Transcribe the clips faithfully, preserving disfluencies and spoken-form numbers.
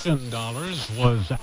Ten dollars was.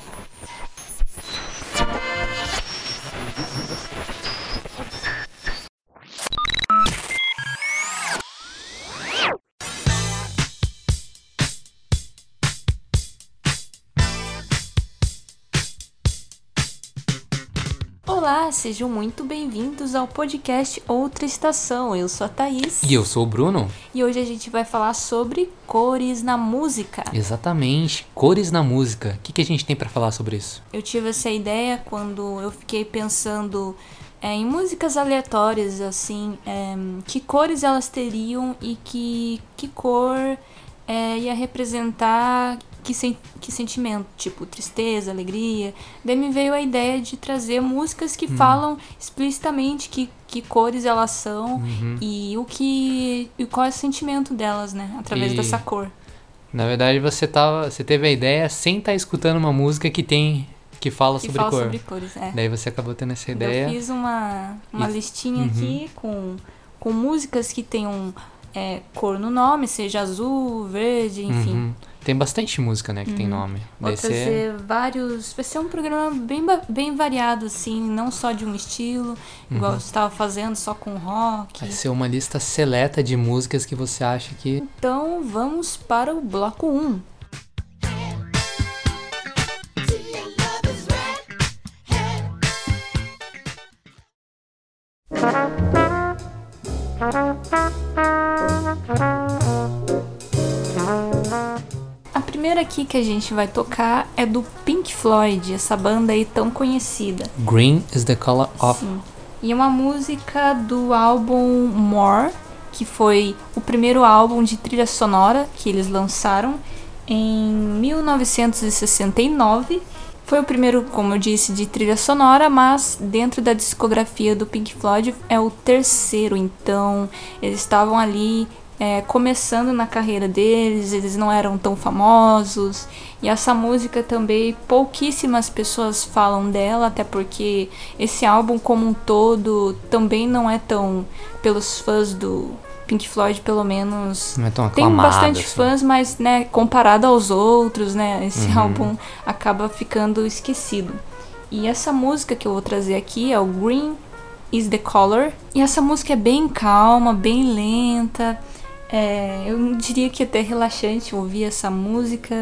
Olá, sejam muito bem-vindos ao podcast Outra Estação. Eu sou a Thaís. E eu sou o Bruno. E hoje a gente vai falar sobre cores na música. Exatamente, cores na música. O que, que a gente tem pra falar sobre isso? Eu tive essa ideia quando eu fiquei pensando é, em músicas aleatórias, assim, é, que cores elas teriam e que, que cor é, ia representar que, sen- que sentimento, tipo tristeza, alegria. Daí me veio a ideia de trazer músicas que hum. falam explicitamente que, que cores elas são uhum. e o que e qual é o sentimento delas, né, através e, dessa cor. Na verdade, você, tava, você teve a ideia sem estar escutando uma música que tem... Que fala, que sobre, fala cor. sobre cores. É. Daí você acabou tendo essa ideia. Eu fiz uma, uma e... listinha uhum. aqui com, com músicas que tenham é, cor no nome, seja azul, verde, enfim. Uhum. Tem bastante música, né, que uhum. tem nome. Vou Daí trazer você... vários... Vai ser um programa bem, bem variado, assim, não só de um estilo, uhum. igual você estava fazendo, só com rock. Vai ser uma lista seleta de músicas que você acha que... Então, vamos para o bloco um. A primeira aqui que a gente vai tocar é do Pink Floyd, essa banda aí tão conhecida. Green is the color of... Sim. E é uma música do álbum More, que foi o primeiro álbum de trilha sonora que eles lançaram em mil novecentos e sessenta e nove. Foi o primeiro, como eu disse, de trilha sonora, mas dentro da discografia do Pink Floyd é o terceiro. Então, eles estavam ali é, começando na carreira deles, eles não eram tão famosos. E essa música também, pouquíssimas pessoas falam dela, até porque esse álbum como um todo também não é tão, pelos fãs do Pink Floyd, pelo menos, não é tão tem aclamado, bastante assim. fãs, mas, né, comparado aos outros, né, esse uhum. álbum acaba ficando esquecido. E essa música que eu vou trazer aqui é o Green is the Color. E essa música é bem calma, bem lenta. É, eu diria que é até relaxante ouvir essa música.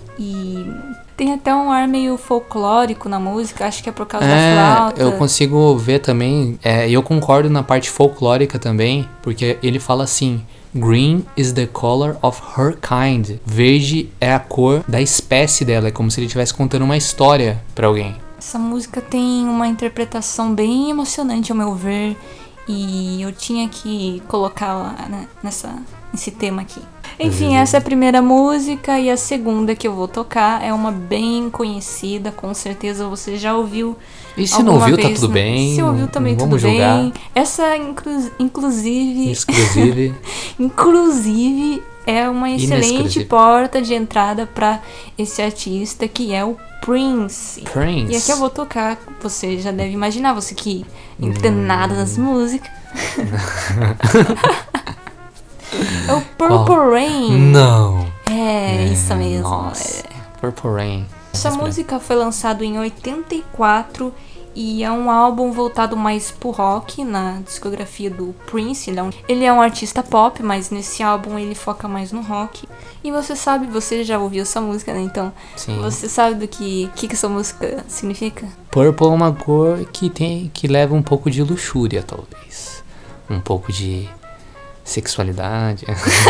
E tem até um ar meio folclórico na música, acho que é por causa é, da flauta. Eu consigo ver também, é, eu concordo na parte folclórica também, porque ele fala assim: Green is the color of her kind. Verde é a cor da espécie dela, é como se ele estivesse contando uma história pra alguém. Essa música tem uma interpretação bem emocionante, ao meu ver, e eu tinha que colocá-la, né, nessa, nesse tema aqui. Enfim, essa é a primeira música, e a segunda que eu vou tocar é uma bem conhecida, com certeza você já ouviu. E se não ouviu, tá tudo no... bem. Se ouviu também, tudo julgar. bem. Essa, inclu... inclusive... Exclusive. inclusive, é uma excelente porta de entrada para esse artista, que é o Prince. Prince. E aqui eu vou tocar, você já deve imaginar, você que não entende hum. nada das músicas. É o Purple Qual? Rain. Não. É, é isso mesmo. Nossa. É. Purple Rain. Essa música foi lançada em oitenta e quatro e é um álbum voltado mais pro rock na discografia do Prince. Ele é, um, ele é um artista pop, mas nesse álbum ele foca mais no rock. E você sabe, você já ouviu essa música, né? Então, sim. Você sabe do que, que que essa música significa? Purple é uma cor que, tem, que leva um pouco de luxúria, talvez. Um pouco de sexualidade.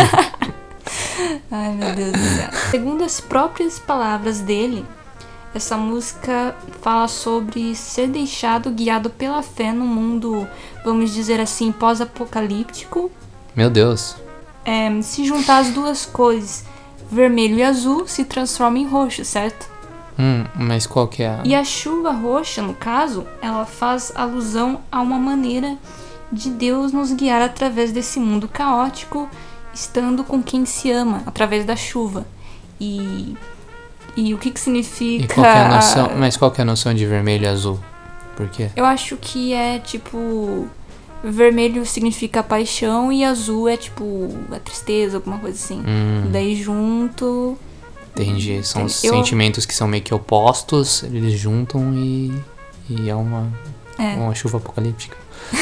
Ai, meu Deus do céu. Segundo as próprias palavras dele, essa música fala sobre ser deixado guiado pela fé no mundo, vamos dizer assim, pós-apocalíptico. Meu Deus. É, se juntar as duas cores, vermelho e azul, se transforma em roxo, certo? Hum, mas qual que é a... E a chuva roxa, no caso, ela faz alusão a uma maneira de Deus nos guiar através desse mundo caótico, estando com quem se ama, através da chuva. E, e o que que significa... E qual que é a noção, mas qual que é a noção de vermelho e azul? Por quê? Eu acho que é tipo... Vermelho significa paixão e azul é tipo a tristeza, alguma coisa assim. Hum. Daí junto Entendi. São os Eu- sentimentos que são meio que opostos, eles juntam e, e é uma, É. uma chuva apocalíptica.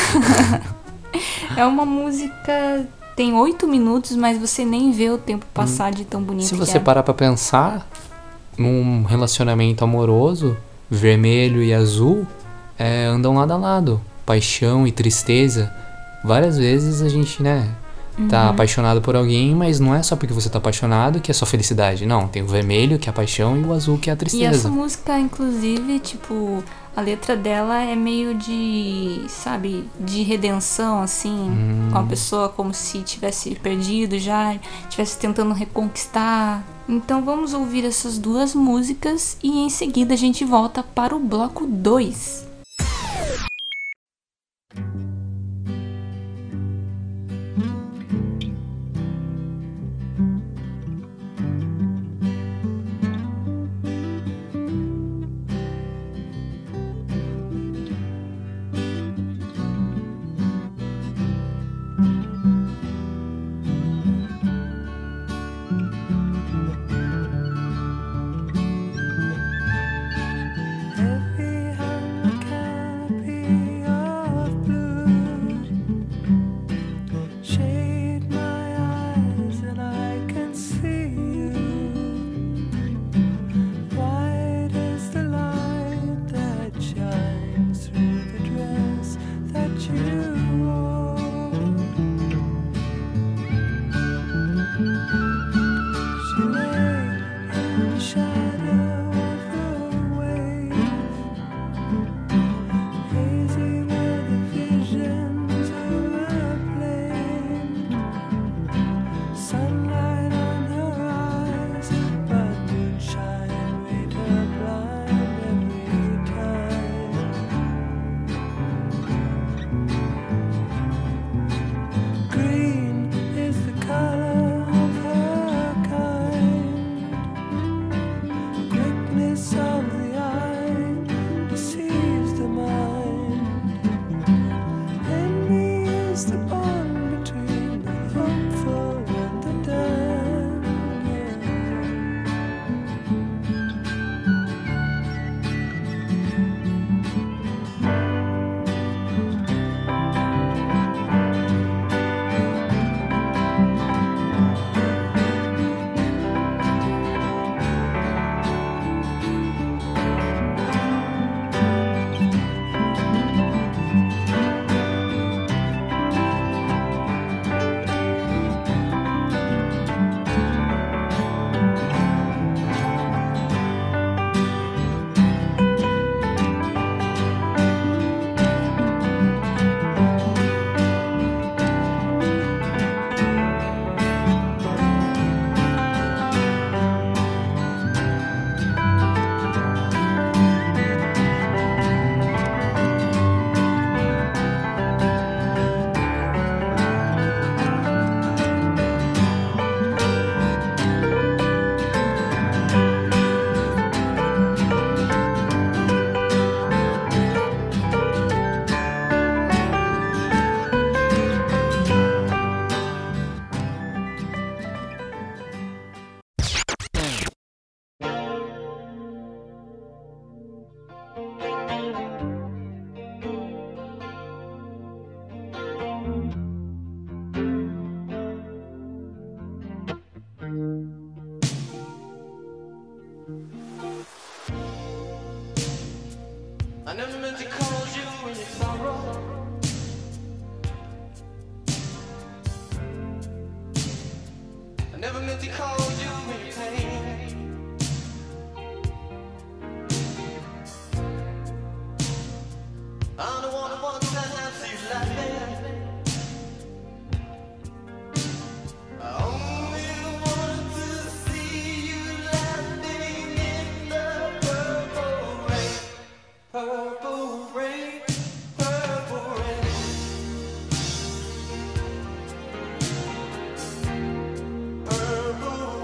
É uma música... Tem oito minutos, mas você nem vê o tempo passar de tão bonito Se que você é. parar pra pensar, num relacionamento amoroso, vermelho e azul é, andam lado a lado. Paixão e tristeza. Várias vezes a gente, né, tá Uhum. apaixonado por alguém, mas não é só porque você tá apaixonado que é só felicidade. Não, tem o vermelho, que é a paixão, e o azul, que é a E essa tristeza. música, inclusive, tipo, a letra dela é meio de, sabe, de redenção, assim, Hum. com a pessoa como se tivesse perdido já, tivesse tentando reconquistar. Então vamos ouvir essas duas músicas e em seguida a gente volta para o bloco dois. Heavy on the canopy of blue, shade my eyes and I can see you. White is the light that shines through the dress that you wore. She lay in the shadow of her wave, hazy were the visions of her plane. Sunlight on her eyes, but moonshine made her blind every time. Green is the color of her kind. Quickness of the eye deceives the mind. Envy is the bond between the hopeful and the damned. I never meant to cause you any sorrow. I never meant to cause you any pain. I'm the one who wants to have you laughing. I only want to see you laughing in the purple rain. Purple rain, purple rain. Purple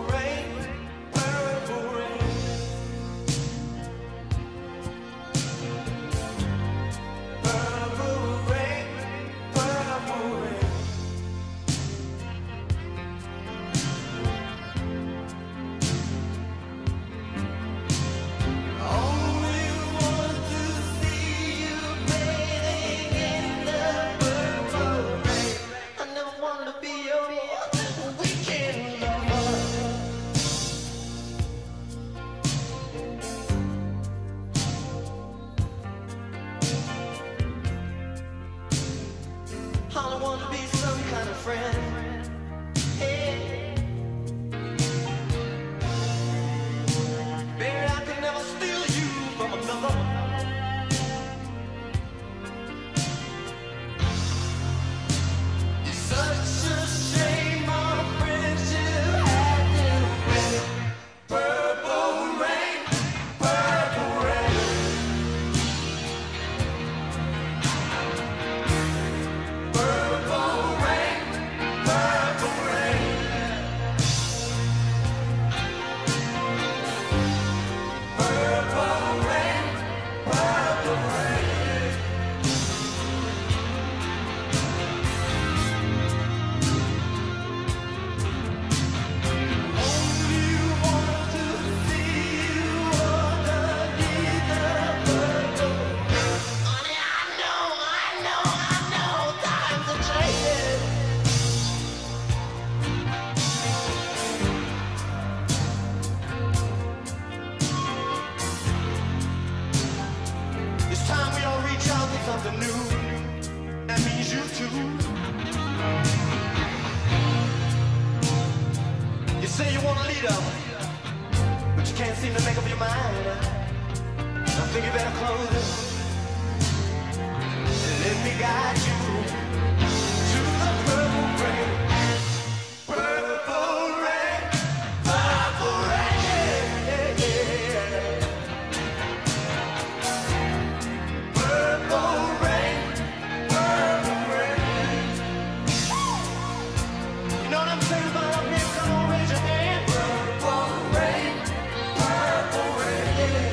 say you want a leader, but you can't seem to make up your mind. I think you better close it and let me guide you to the purple rain. Purple rain, purple rain, yeah, yeah. Purple rain, purple rain. You know what I'm saying about up here? Come on, raise your hand. Purple rain, purple rain.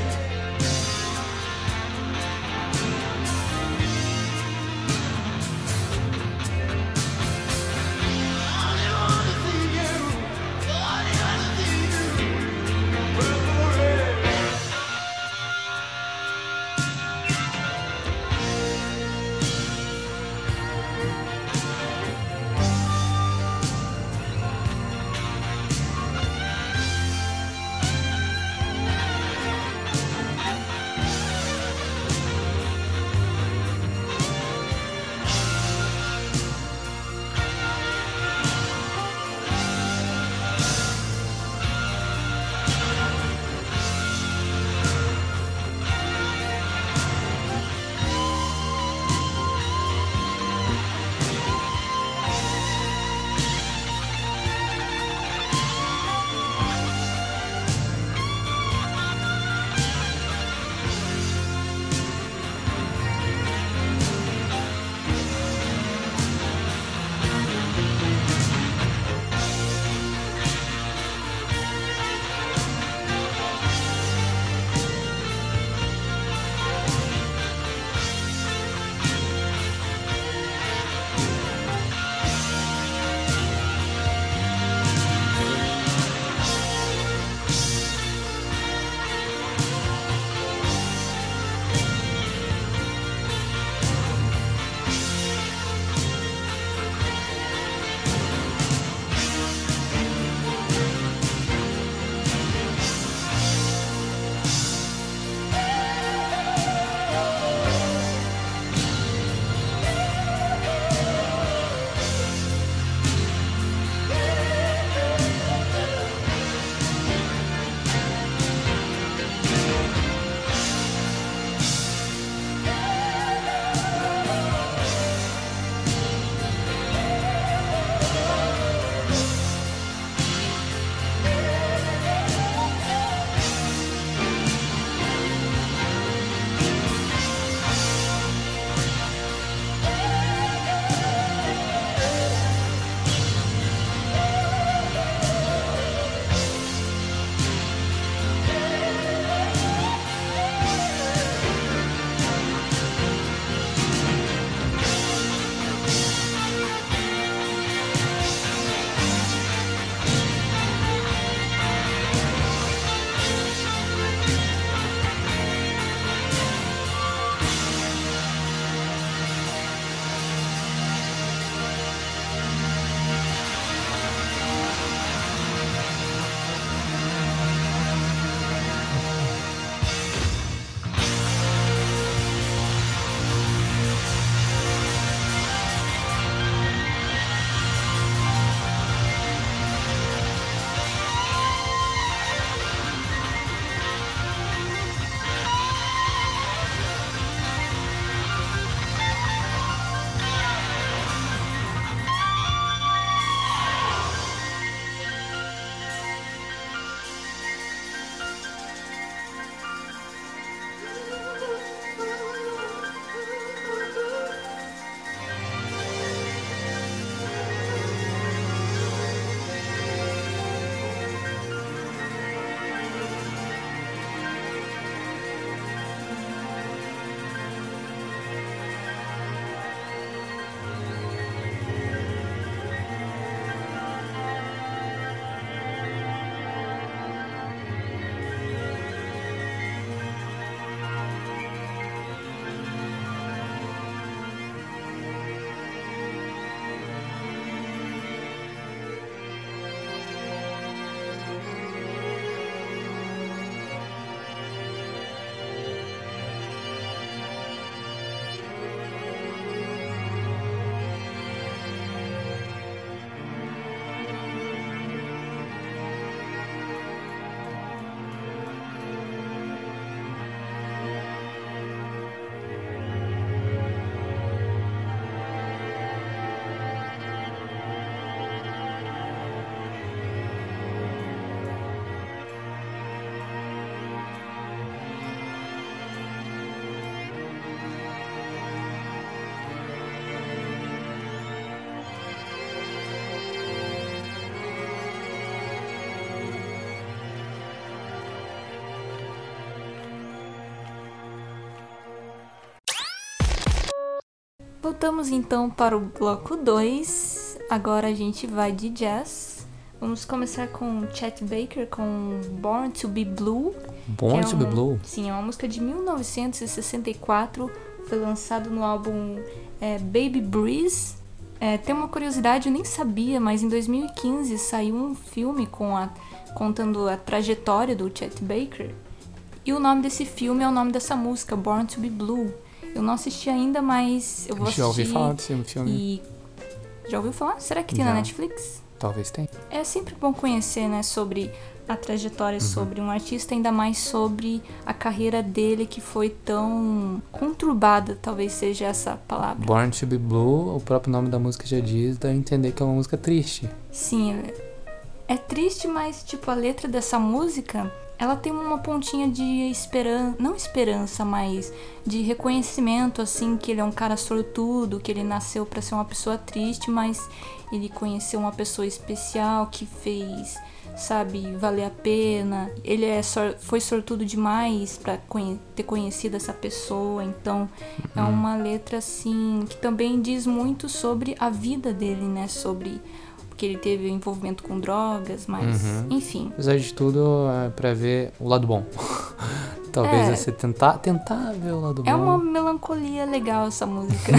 Voltamos então para o bloco dois. Agora a gente vai de jazz. Vamos começar com Chet Baker com Born to Be Blue. Born É to Be uma- Blue. Sim, é uma música de mil novecentos e sessenta e quatro. Foi lançado no álbum é, Baby Breeze. É, tem uma curiosidade, eu nem sabia, mas em dois mil e quinze saiu um filme com a, contando a trajetória do Chet Baker. E o nome desse filme é o nome dessa música, Born to Be Blue. Eu não assisti ainda, mas eu vou assistir. Já ouvi falar desse filme. E... Já ouviu falar? Será que tem Já. na Netflix? Talvez tenha. É sempre bom conhecer, né, sobre a trajetória Uhum. sobre um artista, ainda mais sobre a carreira dele que foi tão conturbada, talvez seja essa palavra. Born to Be Blue, o próprio nome da música já diz, dá a entender que é uma música triste. Sim, é triste, mas tipo a letra dessa música, ela tem uma pontinha de esperança, não esperança, mas de reconhecimento, assim, que ele é um cara sortudo, que ele nasceu pra ser uma pessoa triste, mas ele conheceu uma pessoa especial que fez, sabe, valer a pena. Ele é sor- foi sortudo demais pra conhe- ter conhecido essa pessoa, então é uma letra, assim, que também diz muito sobre a vida dele, né, sobre que ele teve envolvimento com drogas, mas Uhum. enfim. Apesar de tudo, é pra ver o lado bom. Talvez É. é você tentar, tentar ver o lado É bom. uma melancolia legal essa música.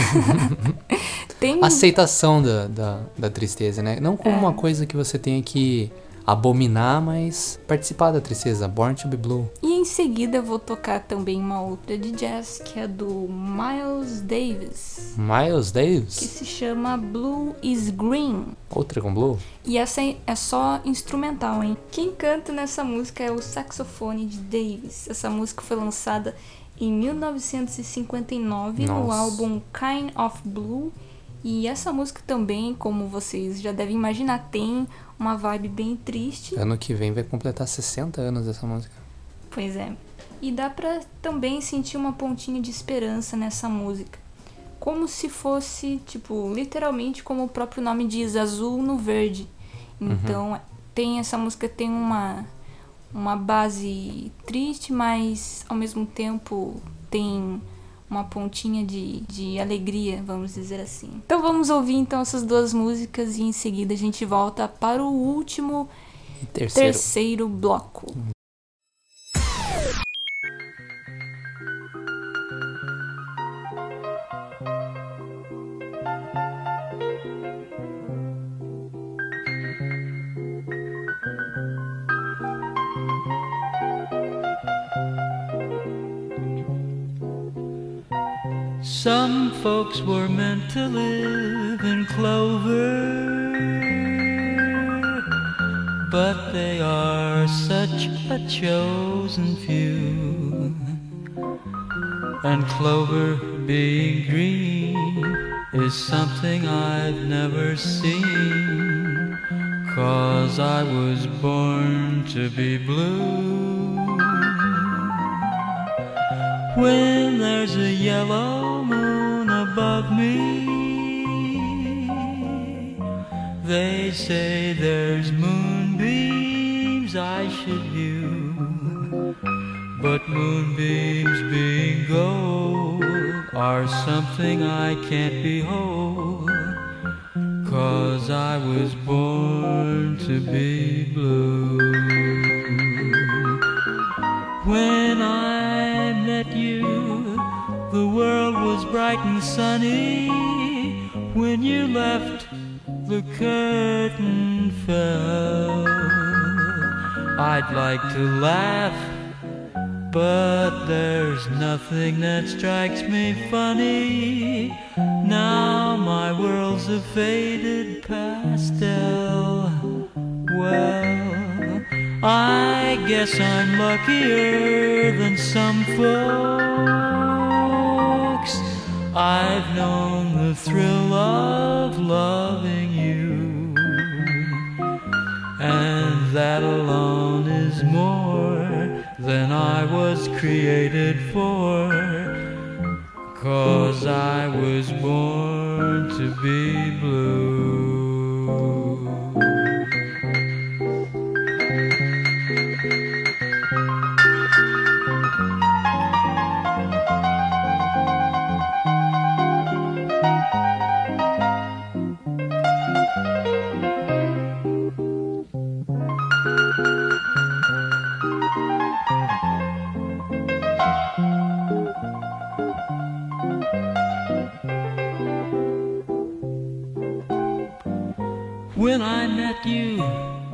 Tem Aceitação da, da, da tristeza, né? Não como É. uma coisa que você tenha que abominar, mas participar da tristeza. Born to Be Blue. E em seguida eu vou tocar também uma outra de jazz, que é do Miles Davis, Miles que Davis. se chama Blue is Green. Outra com Blue. E essa é só instrumental, hein? Quem canta nessa música é o saxofone de Davis. Essa música foi lançada em mil novecentos e cinquenta e nove no Nossa. álbum Kind of Blue. E essa música também, como vocês já devem imaginar, tem uma vibe bem triste. Ano que vem vai completar sessenta anos essa música. Pois é. E dá pra também sentir uma pontinha de esperança nessa música. Como se fosse, tipo, literalmente como o próprio nome diz, azul no verde. Então, tem essa música tem uma uma base triste, mas ao mesmo tempo tem uma pontinha de, de alegria, vamos dizer assim. Então vamos ouvir então essas duas músicas e em seguida a gente volta para o último E terceiro. terceiro bloco. Some folks were meant to live in clover, but they are such a chosen few. And clover being green is something I've never seen, 'cause I was born to be blue. When there's a yellow moon above me, they say there's moonbeams I should view. But moonbeams being gold are something I can't behold, 'cause I was born to be blue. When I met you, the world was bright and sunny. When you left, the curtain fell. I'd like to laugh, but there's nothing that strikes me funny. Now my world's a faded pastel. Well, I guess I'm luckier than some folks. I've known the thrill of loving you, and that alone is more than I was created for, 'cause I was born to be blue.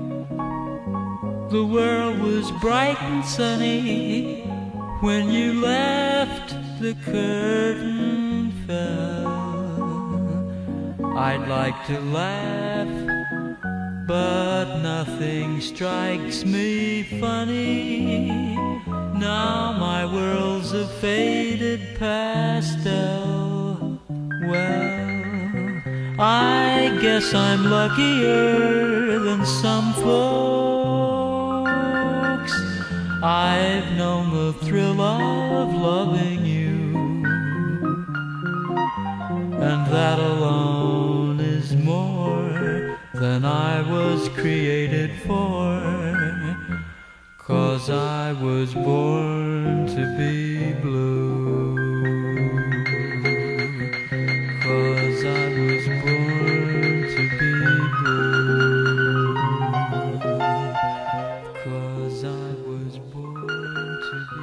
The world was bright and sunny when you left, the curtain fell. I'd like to laugh, but nothing strikes me funny. Now my world's a faded pastel. Well, I guess I'm luckier than some folks. I've known the thrill of loving you, and that alone is more than I was created for. 'Cause I was born to be blue. 'Cause I was born to be blue. 'Cause I was born to be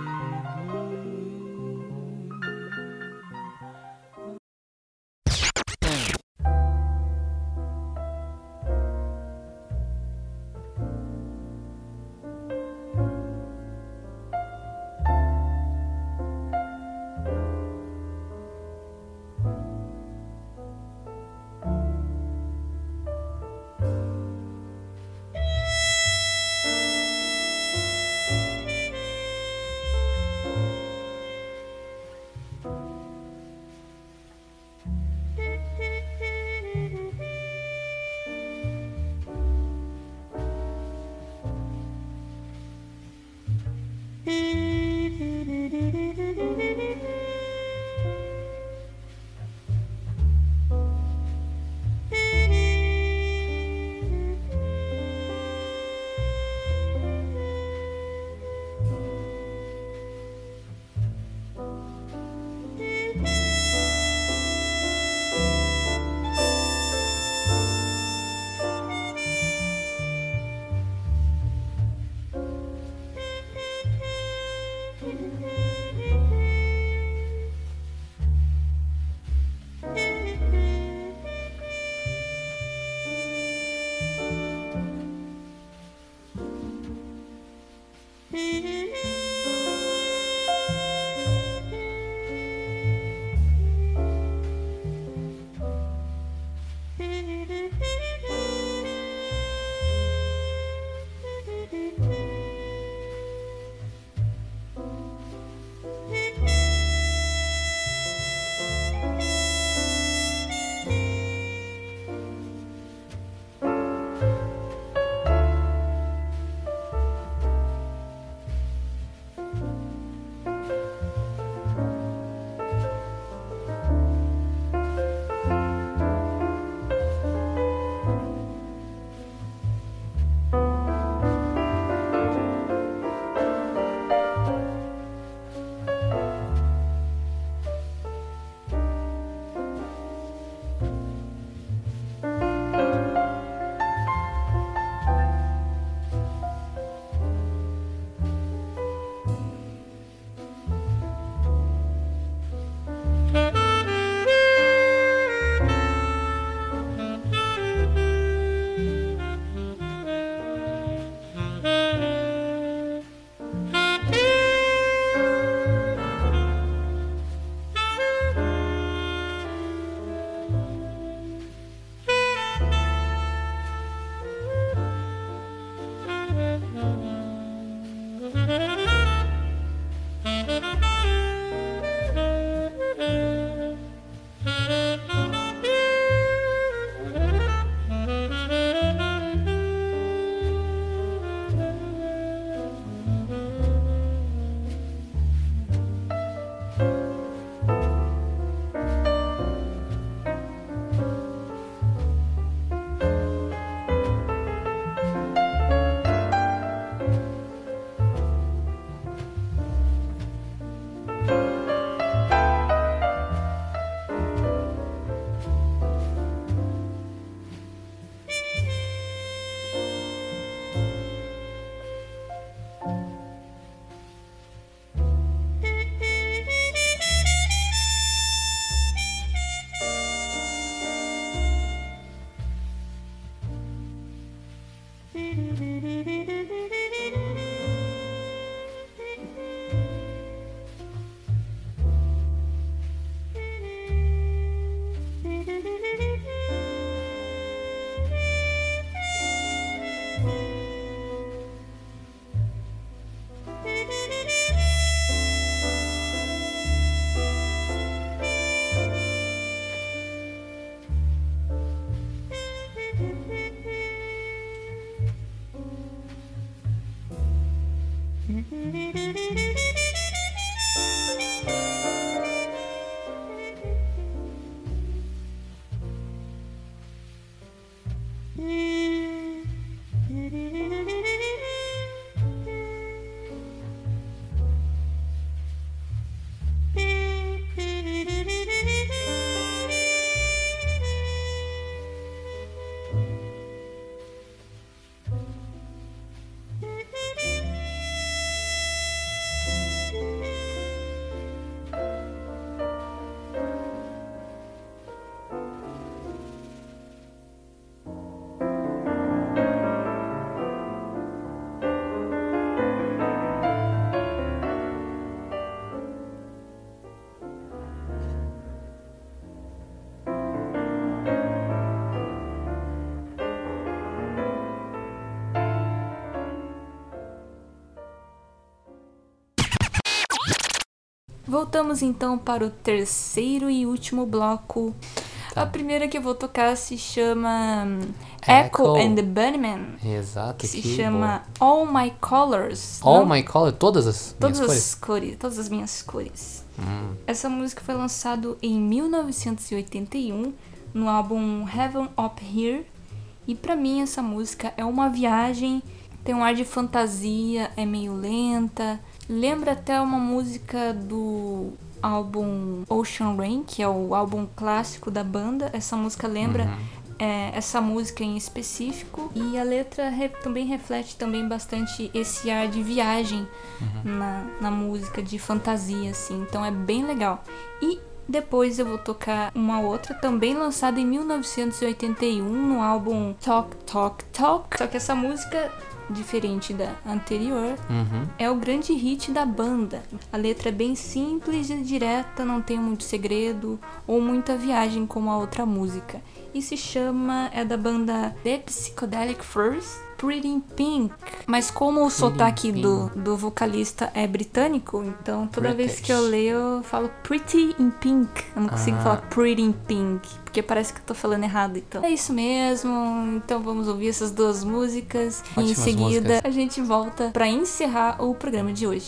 Voltamos então para o terceiro e último bloco. Tá. A primeira que eu vou tocar se chama Echo. Echo and the Bunnymen, Exato, que se que chama All My Colors. boa. All não? My Color, todas as Todas minhas as cores, todas as minhas cores. Hum. Essa música foi lançada em mil novecentos e oitenta e um no álbum Heaven Up Here. E pra mim essa música é uma viagem, tem um ar de fantasia, é meio lenta. Lembra até uma música do álbum Ocean Rain, que é o álbum clássico da banda. Essa música lembra Uhum. é, essa música em específico. E a letra re- também reflete também bastante esse ar de viagem na, na música, de fantasia, assim. Então é bem legal. E depois eu vou tocar uma outra, também lançada em mil novecentos e oitenta e um, no álbum Talk, Talk, Talk. Só que essa música, diferente da anterior, Uhum. é o grande hit da banda. A letra é bem simples e direta, não tem muito segredo ou muita viagem como a outra música. E se chama, é da banda The Psychedelic Furs, Pretty in Pink. Mas como o Pretty sotaque in do, do vocalista é britânico, então toda vez British. que eu leio eu falo Pretty in Pink. Eu não consigo Ah. falar Pretty in Pink, porque parece que eu tô falando errado. Então é isso mesmo. Então vamos ouvir essas duas músicas e em Ótimas seguida músicas. a gente volta pra encerrar o programa de hoje.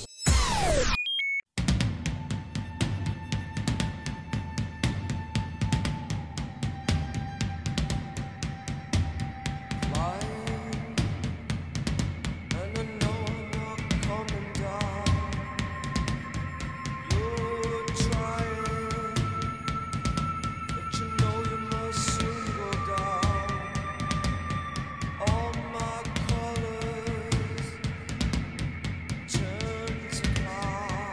And I know I'm not coming down. You're trying, but you know you must soon go down. All my colors turn to clouds.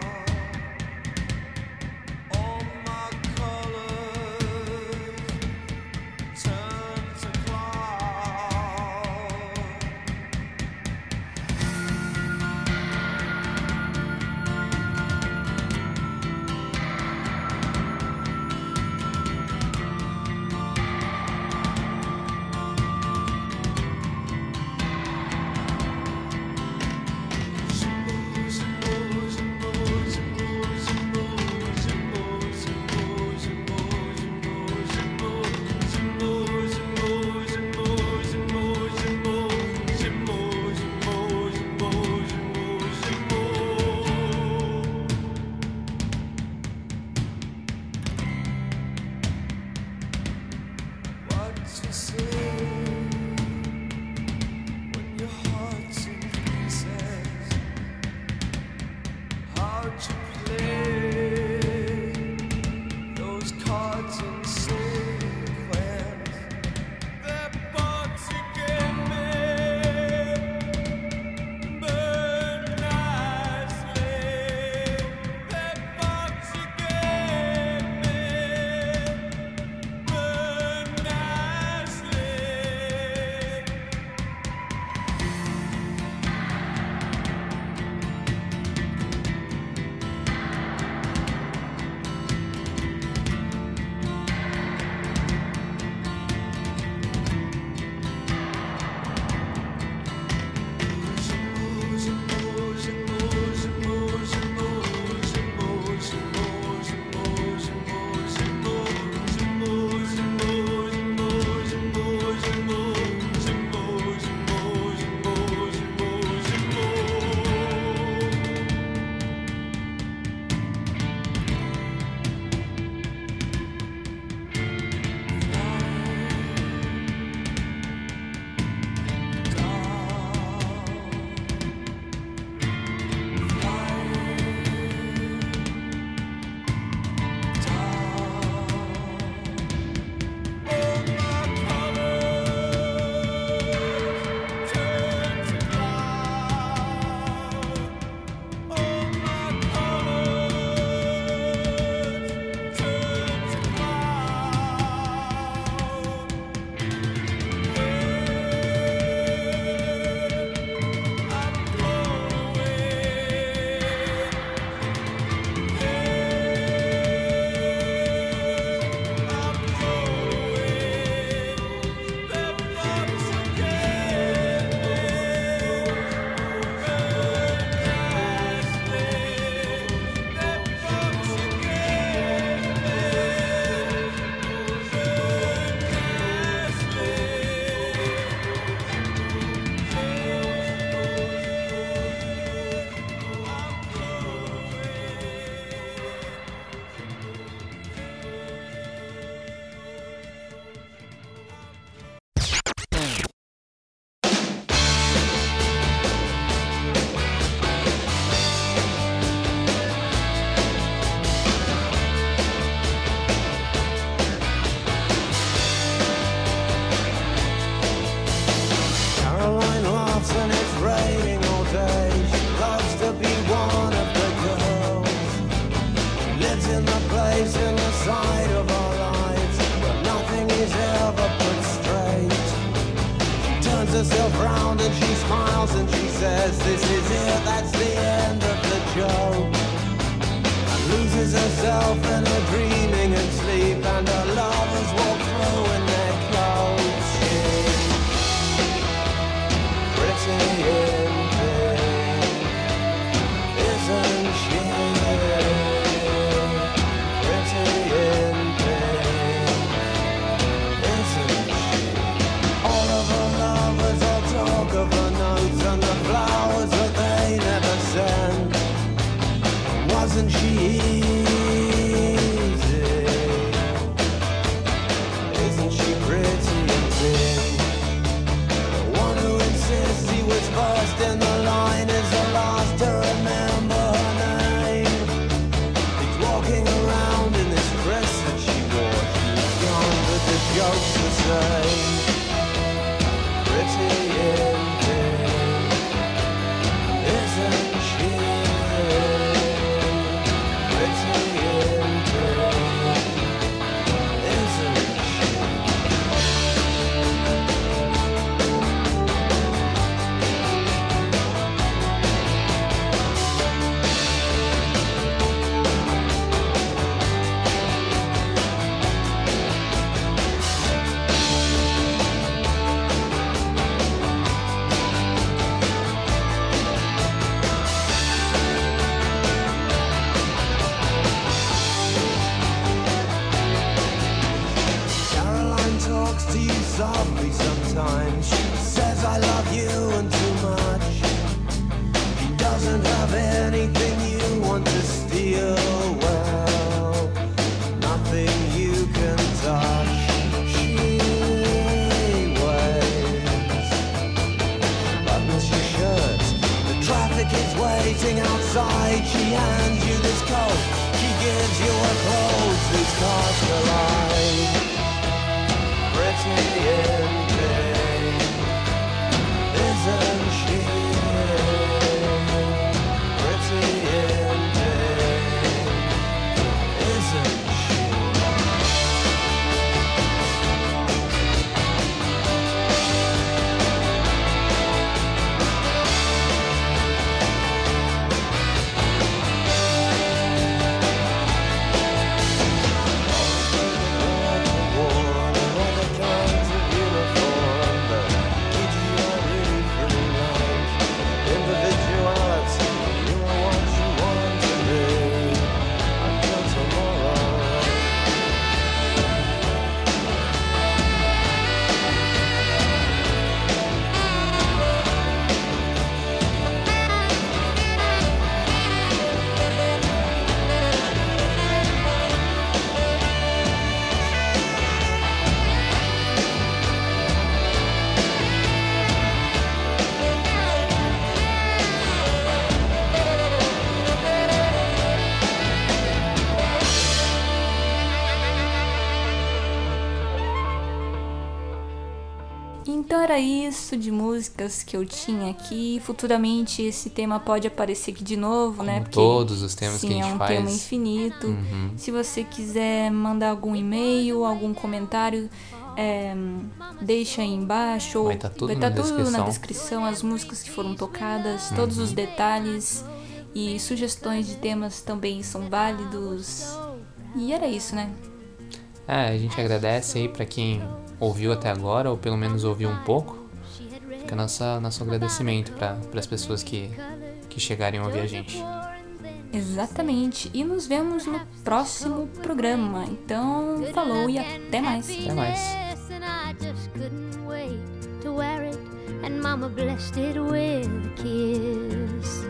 smiles and she says, this is it, that's the end of the joke. And loses herself in her dreaming and sleep, and her lovers walk through in their clothes. She's pretty in pink, isn't she? Pretty in pink, isn't she? All of her lovers all talk of her notes and the flowers that they never send. Wasn't she easy? Isn't she pretty and thin? The one who insists he was first in the line is the last to remember her name. He's walking around in this dress that she wore. She's gone, but the joke's the same. Pretty in pink, isn't she? Pretty in pink, isn't she? Caroline talks to you softly sometimes. She says I love you and too much. He doesn't have anything you want to steal. Well, nothing you can touch. She waves, buttons your shirt. The traffic is waiting outside. She hands you this coat. She gives you her clothes. These cars collide. Pretty in pink, isn't she? Pretty in pink, isn't she? Então era isso de músicas que eu tinha aqui. Futuramente esse tema pode aparecer aqui de novo, Como né? Porque, todos os temas sim, que a gente é um faz. tema infinito. Uhum. Se você quiser mandar algum e-mail, algum comentário, é, deixa aí embaixo. ou Vai tá tudo vai na tá tudo descrição. na descrição, as músicas que foram tocadas, todos Uhum. os detalhes e sugestões de temas também são válidos. E era isso, né? É, a gente agradece aí pra quem ouviu até agora, ou pelo menos ouviu um pouco. Fica nossa, nosso agradecimento para as pessoas que, que chegarem a ouvir a gente. Exatamente. E nos vemos no próximo programa. Então, falou e até mais. Até mais. And I just couldn't wait to wear it, and Mama blessed it with a kiss.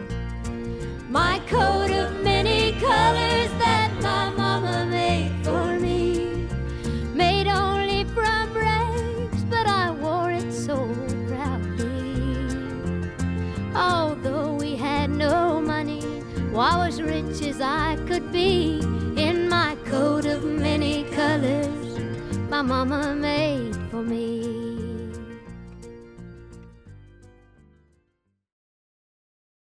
My coat of many colors that my mama made for me, made only from rags, but I wore it so proudly. Although we had no money, well, I was rich as I could be, in my coat of many colors my mama made for me.